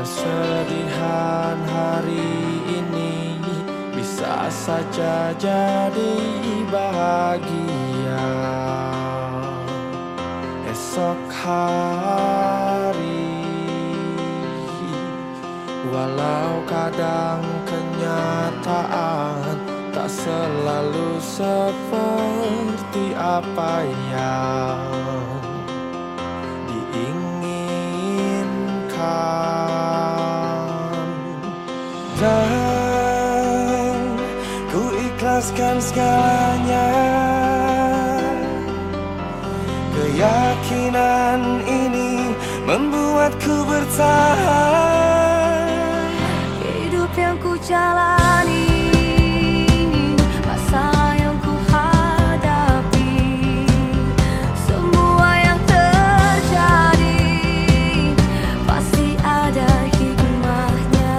Kesedihan hari ini bisa saja jadi bahagia esok hari. Walau kadang kenyataan tak selalu seperti apa yang diinginkan, dan ku ikhlaskan segalanya. Keyakinan ini membuatku bertahan. Hidup yang ku jalani, masa yang ku hadapi, semua yang terjadi pasti ada hikmahnya.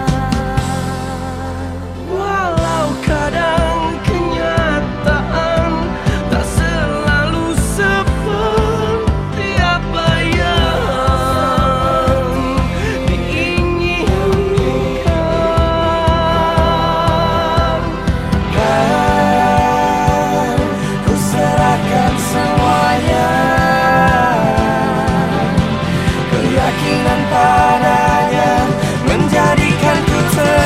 Walau kadang kenyataan tak selalu seperti apa yang diinginkan, kan ku serahkan semuanya. Keyakinan padanya menjadikanku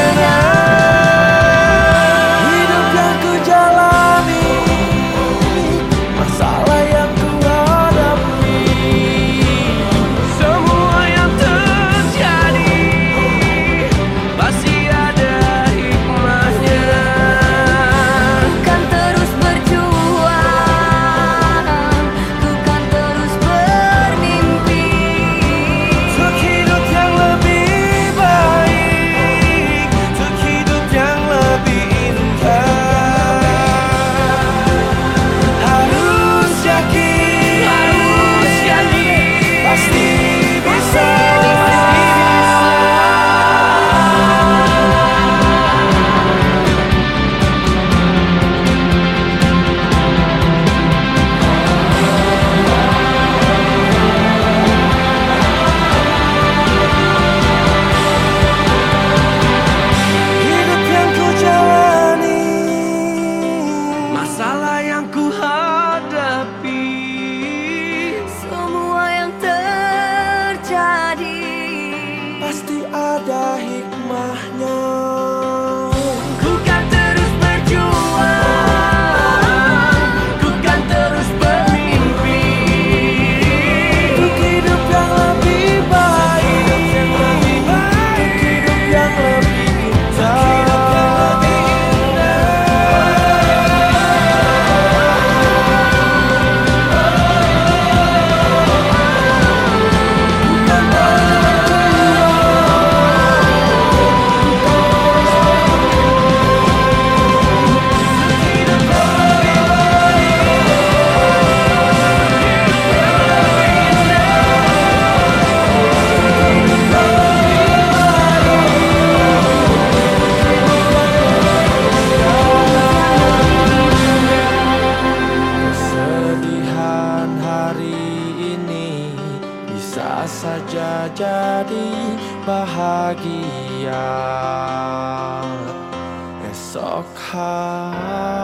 tenang. Hidup yang ku jalani, masalah yang ku hadapi, semua yang terjadi pasti ada hikmahnya. Ku kan terus berjuang, ku kan terus bermimpi, Untuk hidup yang lebih baik, untuk hidup yang lebih indah. Harus yakin, pasti bisa. Hidup yang ku jalani, masalah yang ku hadapi, semua yang terjadi pasti ada hikmahnya. ku kan terus berjuang, ku kan terus bermimpi, Untuk hidup yang lebih baik, untuk hidup yang lebih indah. Kesedihan hari ini bisa saja jadi bahagia esok hari.